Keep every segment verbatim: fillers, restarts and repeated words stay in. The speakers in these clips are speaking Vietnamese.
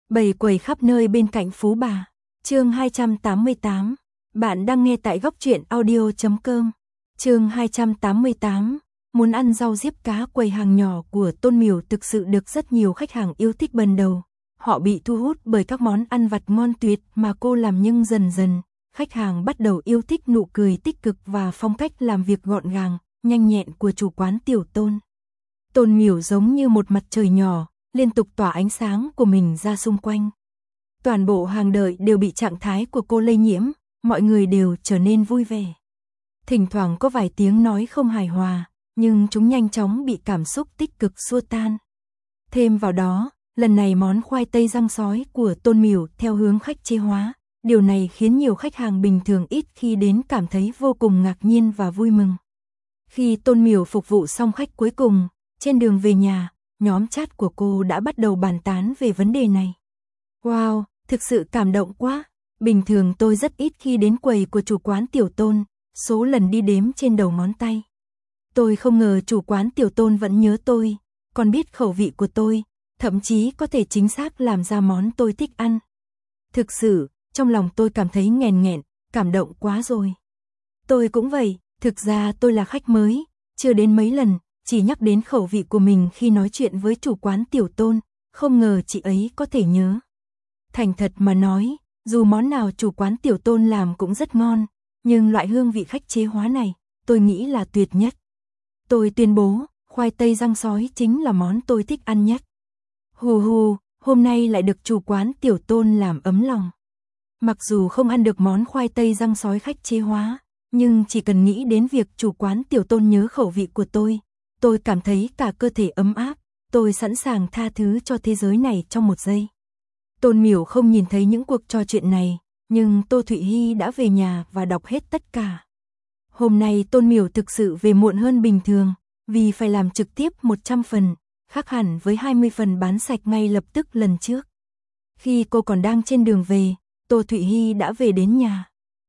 Bầy quầy khắp nơi bên cạnh Phú Bà. Chương hai trăm tám mươi tám. Bạn đang nghe tại góc truyện audio chấm com. Chương hai trăm tám mươi tám. Muốn ăn rau diếp cá. Quầy hàng nhỏ của Tôn Miểu thực sự được rất nhiều khách hàng yêu thích ban đầu. Họ bị thu hút bởi các món ăn vặt ngon tuyệt mà cô làm, nhưng dần dần, khách hàng bắt đầu yêu thích nụ cười tích cực và phong cách làm việc gọn gàng, nhanh nhẹn của chủ quán Tiểu Tôn. Tôn Miểu giống như một mặt trời nhỏ, liên tục tỏa ánh sáng của mình ra xung quanh. Toàn bộ hàng đợi đều bị trạng thái của cô lây nhiễm, mọi người đều trở nên vui vẻ. Thỉnh thoảng có vài tiếng nói không hài hòa, nhưng chúng nhanh chóng bị cảm xúc tích cực xua tan. Thêm vào đó, lần này món khoai tây rang sói của Tôn Miểu theo hướng khách chế hóa, điều này khiến nhiều khách hàng bình thường ít khi đến cảm thấy vô cùng ngạc nhiên và vui mừng. Khi Tôn Miểu phục vụ xong khách cuối cùng, trên đường về nhà, nhóm chat của cô đã bắt đầu bàn tán về vấn đề này. Wow, thực sự cảm động quá. Bình thường tôi rất ít khi đến quầy của chủ quán Tiểu Tôn, số lần đi đếm trên đầu ngón tay. Tôi không ngờ chủ quán Tiểu Tôn vẫn nhớ tôi, còn biết khẩu vị của tôi, thậm chí có thể chính xác làm ra món tôi thích ăn. Thực sự, trong lòng tôi cảm thấy nghẹn nghẹn, cảm động quá rồi. Tôi cũng vậy, thực ra tôi là khách mới, chưa đến mấy lần, chỉ nhắc đến khẩu vị của mình khi nói chuyện với chủ quán Tiểu Tôn, không ngờ chị ấy có thể nhớ. Thành thật mà nói, dù món nào chủ quán Tiểu Tôn làm cũng rất ngon, nhưng loại hương vị khách chế hóa này, tôi nghĩ là tuyệt nhất. Tôi tuyên bố, khoai tây rang sói chính là món tôi thích ăn nhất. Hù hù, hôm nay lại được chủ quán Tiểu Tôn làm ấm lòng. Mặc dù không ăn được món khoai tây rang sói khách chế hóa, nhưng chỉ cần nghĩ đến việc chủ quán Tiểu Tôn nhớ khẩu vị của tôi, tôi cảm thấy cả cơ thể ấm áp, tôi sẵn sàng tha thứ cho thế giới này trong một giây. Tôn Miểu không nhìn thấy những cuộc trò chuyện này, nhưng Tô Thụy Hy đã về nhà và đọc hết tất cả. Hôm nay Tôn Miểu thực sự về muộn hơn bình thường, vì phải làm trực tiếp một trăm phần, khác hẳn với hai mươi phần bán sạch ngay lập tức lần trước. Khi cô còn đang trên đường về, Tô Thụy Hy đã về đến nhà.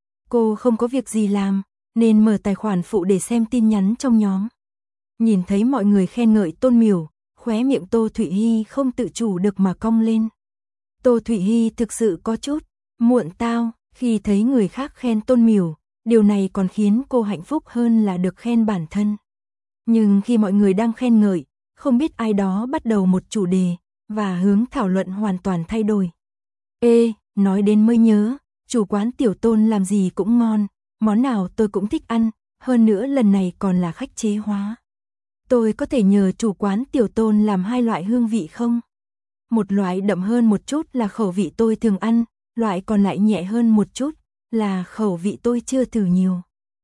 Cô không có việc gì làm, nên mở tài khoản phụ để xem tin nhắn trong nhóm. Nhìn thấy mọi người khen ngợi Tôn Miểu, khóe miệng Tô Thụy Hy không tự chủ được mà cong lên. Tô Thụy Hy thực sự có chút muộn tao khi thấy người khác khen Tôn Miểu, điều này còn khiến cô hạnh phúc hơn là được khen bản thân. Nhưng khi mọi người đang khen ngợi, không biết ai đó bắt đầu một chủ đề, và hướng thảo luận hoàn toàn thay đổi. Ê, nói đến mới nhớ, chủ quán Tiểu Tôn làm gì cũng ngon, món nào tôi cũng thích ăn, hơn nữa lần này còn là khách chế hóa. Tôi có thể nhờ chủ quán Tiểu Tôn làm hai loại hương vị không? Một loại đậm hơn một chút là khẩu vị tôi thường ăn, loại còn lại nhẹ hơn một chút là khẩu vị tôi chưa thử nhiều.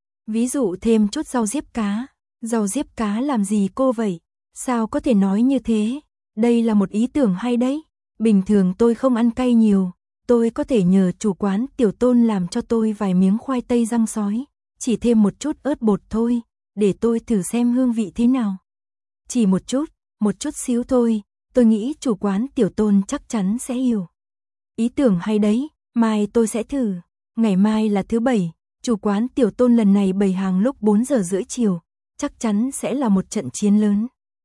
Ví dụ thêm chút rau diếp cá. Rau diếp cá làm gì cô vậy? Sao có thể nói như thế? Đây là một ý tưởng hay đấy. Bình thường tôi không ăn cay nhiều, tôi có thể nhờ chủ quán Tiểu Tôn làm cho tôi vài miếng khoai tây rang sói, chỉ thêm một chút ớt bột thôi, để tôi thử xem hương vị thế nào. Chỉ một chút, một chút xíu thôi, tôi nghĩ chủ quán Tiểu Tôn chắc chắn sẽ hiểu. Ý tưởng hay đấy, mai tôi sẽ thử. Ngày mai là thứ bảy, chủ quán Tiểu Tôn lần này bày hàng lúc bốn giờ rưỡi chiều, chắc chắn sẽ là một trận chiến lớn.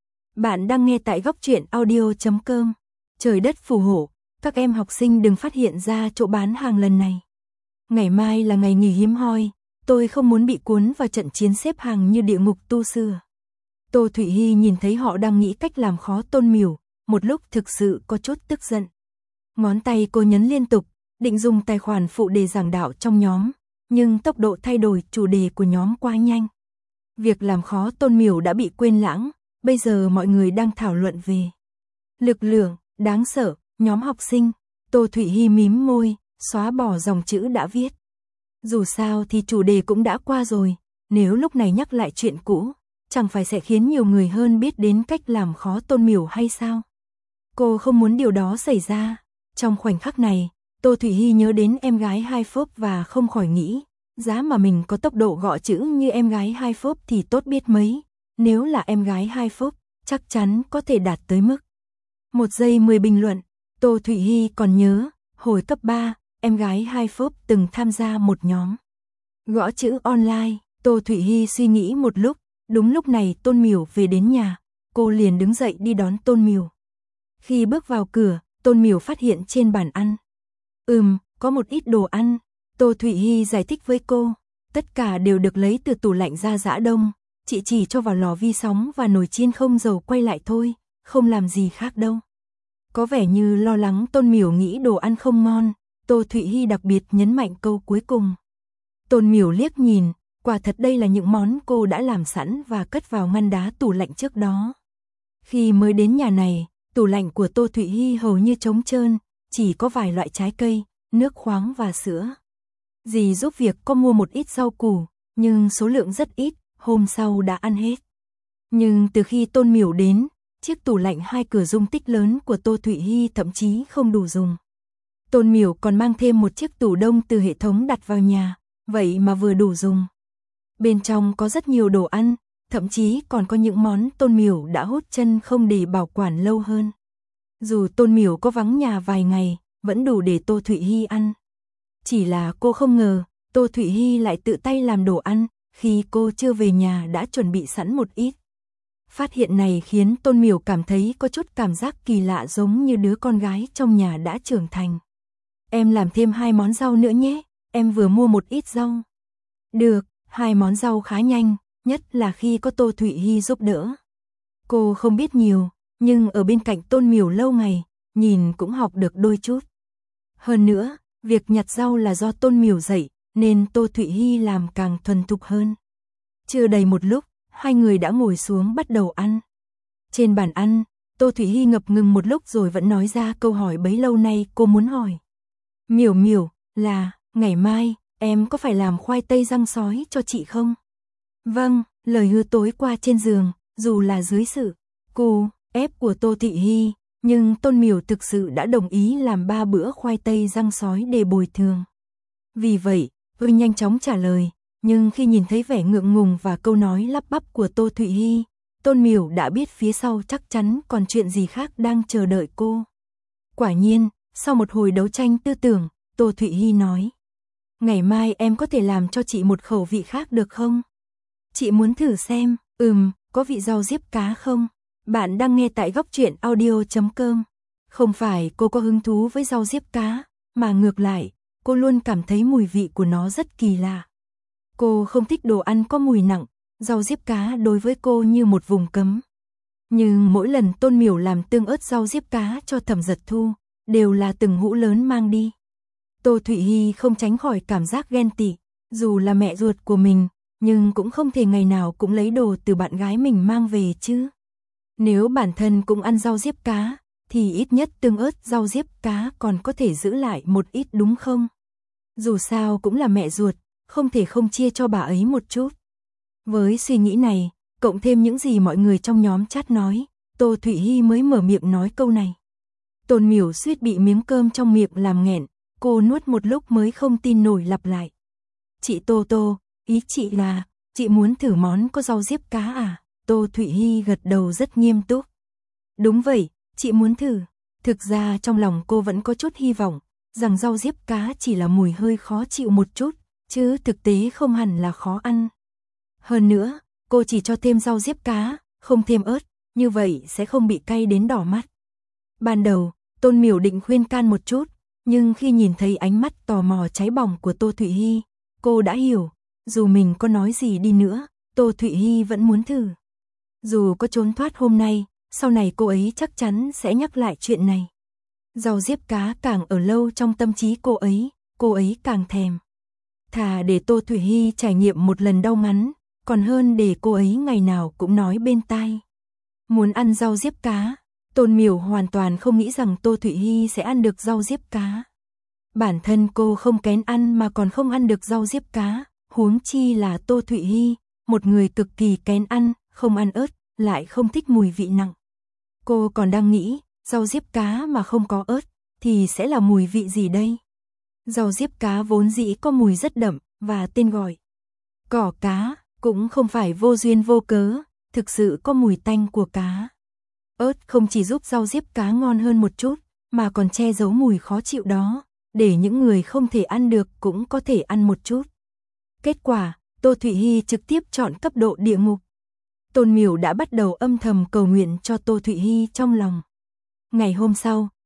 Bạn đang nghe tại góc truyện audio chấm com. Trời đất phù hộ, các em học sinh đừng phát hiện ra chỗ bán hàng lần này. Ngày mai là ngày nghỉ hiếm hoi, tôi không muốn bị cuốn vào trận chiến xếp hàng như địa ngục tu xưa. Tô Thụy Hy nhìn thấy họ đang nghĩ cách làm khó Tôn Miểu, một lúc thực sự có chút tức giận. Ngón tay cô nhấn liên tục, định dùng tài khoản phụ để giảng đạo trong nhóm, nhưng tốc độ thay đổi chủ đề của nhóm quá nhanh. Việc làm khó Tôn Miểu đã bị quên lãng, bây giờ mọi người đang thảo luận về lực lượng, đáng sợ, nhóm học sinh. Tô Thụy Hy mím môi, xóa bỏ dòng chữ đã viết. Dù sao thì chủ đề cũng đã qua rồi, nếu lúc này nhắc lại chuyện cũ, chẳng phải sẽ khiến nhiều người hơn biết đến cách làm khó Tôn Miểu hay sao? Cô không muốn điều đó xảy ra. Trong khoảnh khắc này, Tô Thụy Hy nhớ đến em gái hai phốp và không khỏi nghĩ, giá mà mình có tốc độ gõ chữ như em gái hai phốp thì tốt biết mấy. Nếu là em gái hai phốp, chắc chắn có thể đạt tới mức một giây mười bình luận. Tô Thụy Hy còn nhớ, hồi cấp ba, em gái hai phốp từng tham gia một nhóm gõ chữ online. Tô Thụy Hy suy nghĩ một lúc, đúng lúc này Tôn Miểu về đến nhà, cô liền đứng dậy đi đón Tôn Miểu. Khi bước vào cửa, Tôn Miểu phát hiện trên bàn ăn. Ừm, có một ít đồ ăn. Tô Thụy Hi giải thích với cô. Tất cả đều được lấy từ tủ lạnh ra giã đông. Chị chỉ cho vào lò vi sóng và nồi chiên không dầu quay lại thôi, không làm gì khác đâu. Có vẻ như lo lắng Tôn Miểu nghĩ đồ ăn không ngon, Tô Thụy Hi đặc biệt nhấn mạnh câu cuối cùng. Tôn Miểu liếc nhìn, quả thật đây là những món cô đã làm sẵn và cất vào ngăn đá tủ lạnh trước đó. Khi mới đến nhà này, tủ lạnh của Tô Thụy Hi hầu như trống trơn, chỉ có vài loại trái cây, nước khoáng và sữa. Dì giúp việc có mua một ít rau củ, nhưng số lượng rất ít, hôm sau đã ăn hết. Nhưng từ khi Tôn Miểu đến, chiếc tủ lạnh hai cửa dung tích lớn của Tô Thụy Hi thậm chí không đủ dùng. Tôn Miểu còn mang thêm một chiếc tủ đông từ hệ thống đặt vào nhà, vậy mà vừa đủ dùng. Bên trong có rất nhiều đồ ăn, thậm chí còn có những món Tôn Miểu đã hốt chân không để bảo quản lâu hơn. Dù Tôn Miểu có vắng nhà vài ngày, vẫn đủ để Tô Thụy Hi ăn. Chỉ là cô không ngờ, Tô Thụy Hi lại tự tay làm đồ ăn, khi cô chưa về nhà đã chuẩn bị sẵn một ít. Phát hiện này khiến Tôn Miểu cảm thấy có chút cảm giác kỳ lạ giống như đứa con gái trong nhà đã trưởng thành. Em làm thêm hai món rau nữa nhé, em vừa mua một ít rau. Được, hai món rau khá nhanh, nhất là khi có Tô Thụy Hi giúp đỡ. Cô không biết nhiều, nhưng ở bên cạnh Tôn Miểu lâu ngày, nhìn cũng học được đôi chút. Hơn nữa, việc nhặt rau là do Tôn Miểu dạy, nên Tô Thụy Hi làm càng thuần thục hơn. Chưa đầy một lúc, hai người đã ngồi xuống bắt đầu ăn. Trên bàn ăn, Tô Thụy Hi ngập ngừng một lúc rồi vẫn nói ra câu hỏi bấy lâu nay cô muốn hỏi. Miểu Miểu, là, ngày mai, em có phải làm khoai tây rang sói cho chị không? Vâng, lời hứa tối qua trên giường, dù là dưới sự cù ép của Tô Thụy Hi, nhưng Tôn Miểu thực sự đã đồng ý làm ba bữa khoai tây rang sói để bồi thường. Vì vậy, tôi nhanh chóng trả lời, nhưng khi nhìn thấy vẻ ngượng ngùng và câu nói lắp bắp của Tô Thụy Hi, Tôn Miểu đã biết phía sau chắc chắn còn chuyện gì khác đang chờ đợi cô. Quả nhiên, sau một hồi đấu tranh tư tưởng, Tô Thụy Hi nói. Ngày mai em có thể làm cho chị một khẩu vị khác được không? Chị muốn thử xem, ừm, có vị rau diếp cá không? Bạn đang nghe tại góc truyện audio chấm com. Không phải cô có hứng thú với rau diếp cá, mà ngược lại, cô luôn cảm thấy mùi vị của nó rất kỳ lạ. Cô không thích đồ ăn có mùi nặng, rau diếp cá đối với cô như một vùng cấm. Nhưng mỗi lần Tôn Miểu làm tương ớt rau diếp cá cho Thẩm Giật Thu, đều là từng hũ lớn mang đi. Tô Thụy Hi không tránh khỏi cảm giác ghen tị, dù là mẹ ruột của mình, nhưng cũng không thể ngày nào cũng lấy đồ từ bạn gái mình mang về chứ. Nếu bản thân cũng ăn rau diếp cá, thì ít nhất tương ớt rau diếp cá còn có thể giữ lại một ít đúng không? Dù sao cũng là mẹ ruột, không thể không chia cho bà ấy một chút. Với suy nghĩ này, cộng thêm những gì mọi người trong nhóm chat nói, Tô Thụy Hi mới mở miệng nói câu này. Tôn Miểu suýt bị miếng cơm trong miệng làm nghẹn, cô nuốt một lúc mới không tin nổi lặp lại. Chị Tô Tô, ý chị là, chị muốn thử món có rau diếp cá à? Tô Thụy Hi gật đầu rất nghiêm túc. Đúng vậy, chị muốn thử. Thực ra trong lòng cô vẫn có chút hy vọng, rằng rau diếp cá chỉ là mùi hơi khó chịu một chút, chứ thực tế không hẳn là khó ăn. Hơn nữa, cô chỉ cho thêm rau diếp cá, không thêm ớt, như vậy sẽ không bị cay đến đỏ mắt. Ban đầu, Tôn Miểu định khuyên can một chút, nhưng khi nhìn thấy ánh mắt tò mò cháy bỏng của Tô Thụy Hi, cô đã hiểu, dù mình có nói gì đi nữa, Tô Thụy Hi vẫn muốn thử. Dù có trốn thoát hôm nay, sau này cô ấy chắc chắn sẽ nhắc lại chuyện này. Rau diếp cá càng ở lâu trong tâm trí cô ấy, cô ấy càng thèm. Thà để Tô Thụy Hi trải nghiệm một lần đau ngắn, còn hơn để cô ấy ngày nào cũng nói bên tai. Muốn ăn rau diếp cá, Tôn Miểu hoàn toàn không nghĩ rằng Tô Thụy Hi sẽ ăn được rau diếp cá. Bản thân cô không kén ăn mà còn không ăn được rau diếp cá, huống chi là Tô Thụy Hi, một người cực kỳ kén ăn, không ăn ớt, lại không thích mùi vị nặng. Cô còn đang nghĩ, rau diếp cá mà không có ớt, thì sẽ là mùi vị gì đây? Rau diếp cá vốn dĩ có mùi rất đậm, và tên gọi cỏ cá, cũng không phải vô duyên vô cớ, thực sự có mùi tanh của cá. Ớt không chỉ giúp rau diếp cá ngon hơn một chút, mà còn che giấu mùi khó chịu đó, để những người không thể ăn được cũng có thể ăn một chút. Kết quả, Tô Thụy Hi trực tiếp chọn cấp độ địa ngục. Tôn Miểu đã bắt đầu âm thầm cầu nguyện cho Tô Thụy Hi trong lòng. Ngày hôm sau,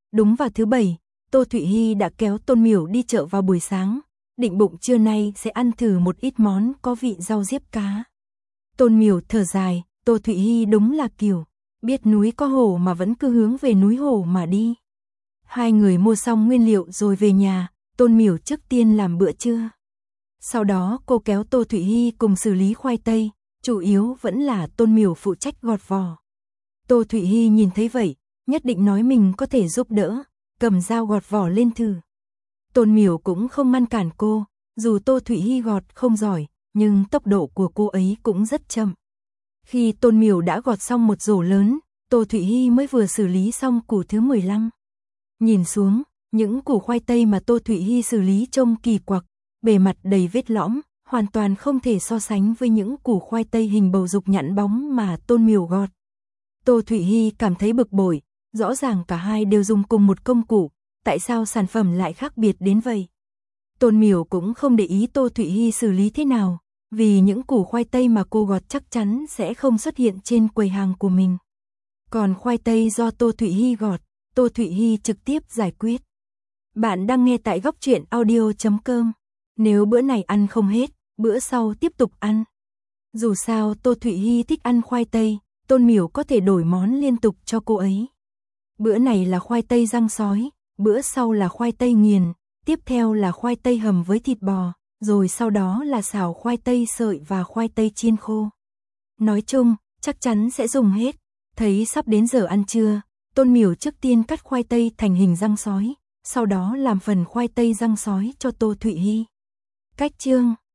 Đúng vào thứ bảy, Tô Thụy Hi đã kéo Tôn Miểu đi chợ vào buổi sáng, định bụng trưa nay sẽ ăn thử một ít món có vị rau diếp cá. Tôn Miểu thở dài, Tô Thụy Hi đúng là kiểu, biết núi có hổ mà vẫn cứ hướng về núi hổ mà đi. Hai người mua xong nguyên liệu rồi về nhà, Tôn Miểu trước tiên làm bữa trưa. Sau đó cô kéo Tô Thụy Hi cùng xử lý khoai tây, chủ yếu vẫn là Tôn Miểu phụ trách gọt vỏ. Tô Thụy Hi nhìn thấy vậy, nhất định nói mình có thể giúp đỡ, cầm dao gọt vỏ lên thử. Tôn Miểu cũng không ngăn cản cô, dù Tô Thụy Hi gọt không giỏi, nhưng tốc độ của cô ấy cũng rất chậm. Khi Tôn Miểu đã gọt xong một rổ lớn, Tô Thụy Hi mới vừa xử lý xong củ thứ mười lăm. Nhìn xuống, những củ khoai tây mà Tô Thụy Hi xử lý trông kỳ quặc, bề mặt đầy vết lõm, hoàn toàn không thể so sánh với những củ khoai tây hình bầu dục nhẵn bóng mà Tôn Miểu gọt. Tô Thụy Hi cảm thấy bực bội, rõ ràng cả hai đều dùng cùng một công cụ, tại sao sản phẩm lại khác biệt đến vậy? Tôn Miểu cũng không để ý Tô Thụy Hi xử lý thế nào, vì những củ khoai tây mà cô gọt chắc chắn sẽ không xuất hiện trên quầy hàng của mình. Còn khoai tây do Tô Thụy Hi gọt, Tô Thụy Hi trực tiếp giải quyết. Bạn đang nghe tại góc truyện audio chấm com. Nếu bữa này ăn không hết, bữa sau tiếp tục ăn. Dù sao Tô Thụy Hi thích ăn khoai tây, Tôn Miểu có thể đổi món liên tục cho cô ấy. Bữa này là khoai tây rang sói, bữa sau là khoai tây nghiền, tiếp theo là khoai tây hầm với thịt bò, rồi sau đó là xào khoai tây sợi và khoai tây chiên khô. Nói chung, chắc chắn sẽ dùng hết. Thấy sắp đến giờ ăn trưa, Tôn Miểu trước tiên cắt khoai tây thành hình răng sói, sau đó làm phần khoai tây răng sói cho Tô Thụy Hi. Cách chương